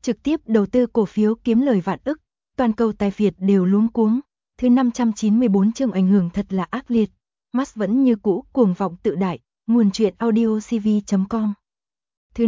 trực tiếp đầu tư cổ phiếu kiếm lời vạn ức, toàn cầu tài phiệt đều luống cuống. Thứ 594 chương ảnh hưởng thật là ác liệt. Musk vẫn như cũ cuồng vọng tự đại, nguồn truyện audio cv.com. Thứ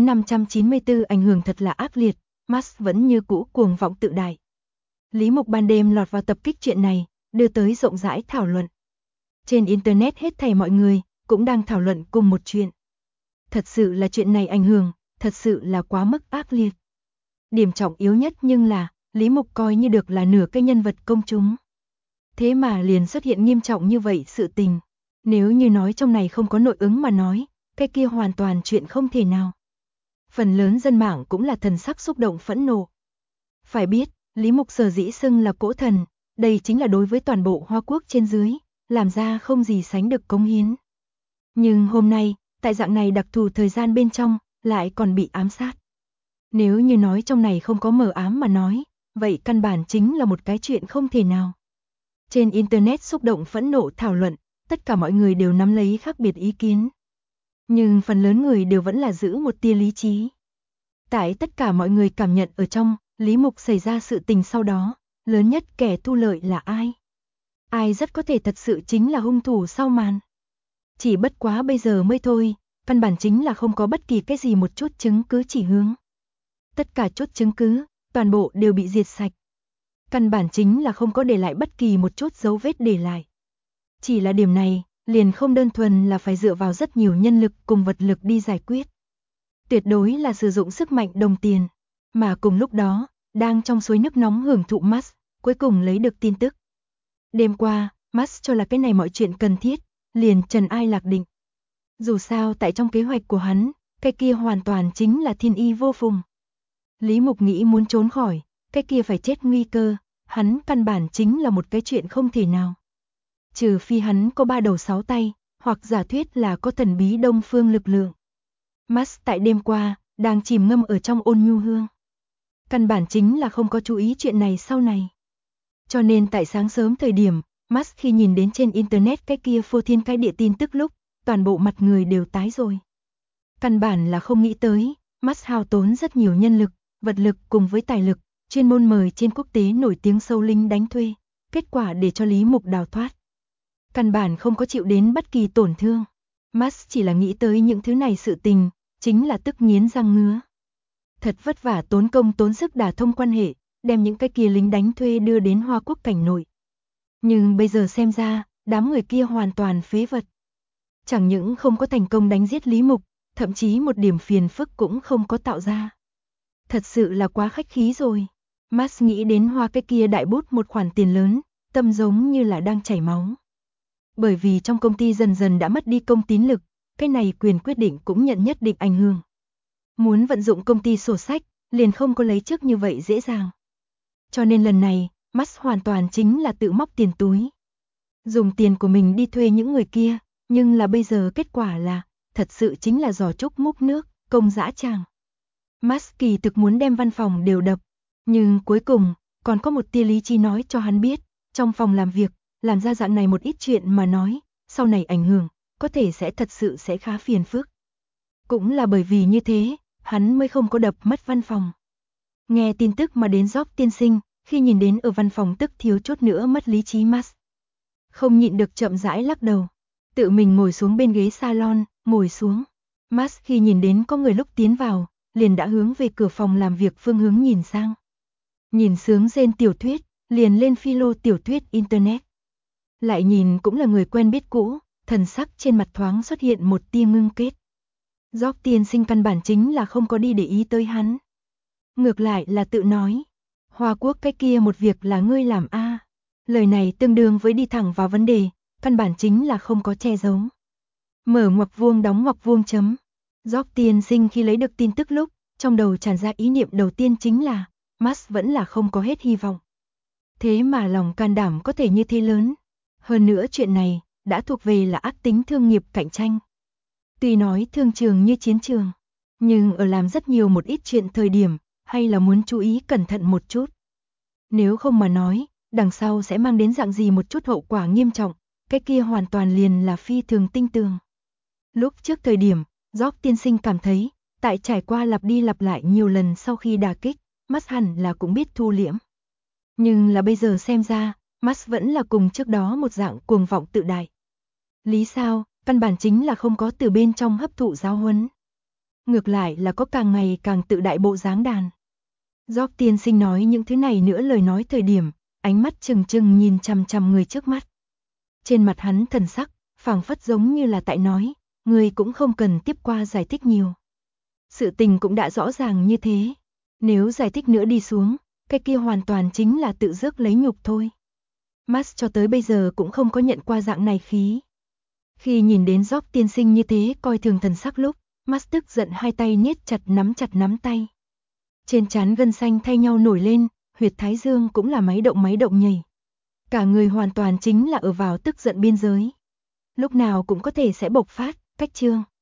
594 ảnh hưởng thật là ác liệt, Musk vẫn như cũ cuồng vọng tự đại. Lý Mục ban đêm lọt vào tập kích chuyện này, đưa tới rộng rãi thảo luận. Trên Internet hết thảy mọi người cũng đang thảo luận cùng một chuyện. Thật sự là chuyện này ảnh hưởng, thật sự là quá mức ác liệt. Điểm trọng yếu nhất nhưng là, Lý Mục coi như được là nửa cái nhân vật công chúng. Thế mà liền xuất hiện nghiêm trọng như vậy sự tình. Nếu như nói trong này không có nội ứng mà nói, cái kia hoàn toàn chuyện không thể nào. Phần lớn dân mạng cũng là thần sắc xúc động phẫn nộ. Phải biết, Lý Mục sở dĩ xưng là cỗ thần, đây chính là đối với toàn bộ Hoa Quốc trên dưới, làm ra không gì sánh được cống hiến. Nhưng hôm nay, tại dạng này đặc thù thời gian bên trong, lại còn bị ám sát. Nếu như nói trong này không có mờ ám mà nói, vậy căn bản chính là một cái chuyện không thể nào. Trên Internet xúc động phẫn nộ thảo luận, tất cả mọi người đều nắm lấy khác biệt ý kiến. Nhưng phần lớn người đều vẫn là giữ một tia lý trí. Tại tất cả mọi người cảm nhận ở trong, Lý Mục xảy ra sự tình sau đó, lớn nhất kẻ thu lợi là ai? Ai rất có thể thật sự chính là hung thủ sau màn. Chỉ bất quá bây giờ mới thôi, căn bản chính là không có bất kỳ cái gì một chút chứng cứ chỉ hướng. Tất cả chút chứng cứ, toàn bộ đều bị diệt sạch. Căn bản chính là không có để lại bất kỳ một chút dấu vết để lại. Chỉ là điểm này, liền không đơn thuần là phải dựa vào rất nhiều nhân lực cùng vật lực đi giải quyết. Tuyệt đối là sử dụng sức mạnh đồng tiền. Mà cùng lúc đó, đang trong suối nước nóng hưởng thụ Musk, cuối cùng lấy được tin tức. Đêm qua, Musk cho là cái này mọi chuyện cần thiết, liền trần ai lạc định. Dù sao tại trong kế hoạch của hắn, cái kia hoàn toàn chính là thiên y vô phùng. Lý Mục nghĩ muốn trốn khỏi, cái kia phải chết nguy cơ, hắn căn bản chính là một cái chuyện không thể nào. Trừ phi hắn có 3 đầu 6 tay, hoặc giả thuyết là có thần bí đông phương lực lượng. Musk tại đêm qua, đang chìm ngâm ở trong ôn nhu hương. Căn bản chính là không có chú ý chuyện này sau này. Cho nên tại sáng sớm thời điểm, Musk khi nhìn đến trên Internet cái kia phô thiên cái địa tin tức lúc, toàn bộ mặt người đều tái rồi. Căn bản là không nghĩ tới, Musk hao tốn rất nhiều nhân lực, vật lực cùng với tài lực, chuyên môn mời trên quốc tế nổi tiếng sâu linh đánh thuê, kết quả để cho Lý Mục đào thoát. Căn bản không có chịu đến bất kỳ tổn thương. Musk chỉ là nghĩ tới những thứ này sự tình, chính là tức nghiến răng ngứa. Thật vất vả tốn công tốn sức đả thông quan hệ, đem những cái kia lính đánh thuê đưa đến Hoa Quốc cảnh nội. Nhưng bây giờ xem ra, đám người kia hoàn toàn phế vật. Chẳng những không có thành công đánh giết Lý Mục, thậm chí một điểm phiền phức cũng không có tạo ra. Thật sự là quá khách khí rồi. Musk nghĩ đến hoa cái kia đại bút một khoản tiền lớn, tâm giống như là đang chảy máu. Bởi vì trong công ty dần dần đã mất đi công tín lực, cái này quyền quyết định cũng nhận nhất định ảnh hưởng. Muốn vận dụng công ty sổ sách, liền không có lấy trước như vậy dễ dàng. Cho nên lần này, Musk hoàn toàn chính là tự móc tiền túi. Dùng tiền của mình đi thuê những người kia, nhưng là bây giờ kết quả là, thật sự chính là giỏ trúc múc nước, công dã tràng. Musk kỳ thực muốn đem văn phòng đều đập, nhưng cuối cùng, còn có một tia lý trí nói cho hắn biết, trong phòng làm việc, làm ra dạng này một ít chuyện mà nói, sau này ảnh hưởng, có thể sẽ thật sự sẽ khá phiền phức. Cũng là bởi vì như thế, hắn mới không có đập mất văn phòng. Nghe tin tức mà đến Job tiên sinh, khi nhìn đến ở văn phòng tức thiếu chút nữa mất lý trí Musk. Không nhịn được chậm rãi lắc đầu, tự mình ngồi xuống bên ghế salon, ngồi xuống. Musk khi nhìn đến có người lúc tiến vào, liền đã hướng về cửa phòng làm việc phương hướng nhìn sang. Nhìn sướng rên tiểu thuyết, liền lên philo tiểu thuyết Internet. Lại nhìn cũng là người quen biết cũ, thần sắc trên mặt thoáng xuất hiện một tia ngưng kết. Job tiên sinh căn bản chính là không có đi để ý tới hắn. Ngược lại là tự nói, Hoa Quốc cái kia một việc là ngươi làm a. Lời này tương đương với đi thẳng vào vấn đề, căn bản chính là không có che giấu. Mở ngoặc vuông đóng ngoặc vuông chấm. Job tiên sinh khi lấy được tin tức lúc, trong đầu tràn ra ý niệm đầu tiên chính là, Musk vẫn là không có hết hy vọng. Thế mà lòng can đảm có thể như thế lớn. Hơn nữa chuyện này, đã thuộc về là ác tính thương nghiệp cạnh tranh. Tuy nói thương trường như chiến trường, nhưng ở làm rất nhiều một ít chuyện thời điểm, hay là muốn chú ý cẩn thận một chút. Nếu không mà nói, đằng sau sẽ mang đến dạng gì một chút hậu quả nghiêm trọng, cái kia hoàn toàn liền là phi thường tinh tường. Lúc trước thời điểm, Job tiên sinh cảm thấy, tại trải qua lặp đi lặp lại nhiều lần sau khi đả kích, Max hẳn là cũng biết thu liễm. Nhưng là bây giờ xem ra, Max vẫn là cùng trước đó một dạng cuồng vọng tự đại. Lý sao, căn bản chính là không có từ bên trong hấp thụ giáo huấn. Ngược lại là có càng ngày càng tự đại bộ dáng đàn. Job tiên sinh nói những thứ này nữa lời nói thời điểm, ánh mắt trừng trừng nhìn chằm chằm người trước mắt. Trên mặt hắn thần sắc, phảng phất giống như là tại nói, người cũng không cần tiếp qua giải thích nhiều. Sự tình cũng đã rõ ràng như thế. Nếu giải thích nữa đi xuống, cái kia hoàn toàn chính là tự rước lấy nhục thôi. Max cho tới bây giờ cũng không có nhận qua dạng này khí. Khi nhìn đến Job tiên sinh như thế coi thường thần sắc lúc, Max tức giận hai tay niết chặt nắm tay. Trên trán gân xanh thay nhau nổi lên, huyệt thái dương cũng là máy động nhảy. Cả người hoàn toàn chính là ở vào tức giận biên giới. Lúc nào cũng có thể sẽ bộc phát, cách trương.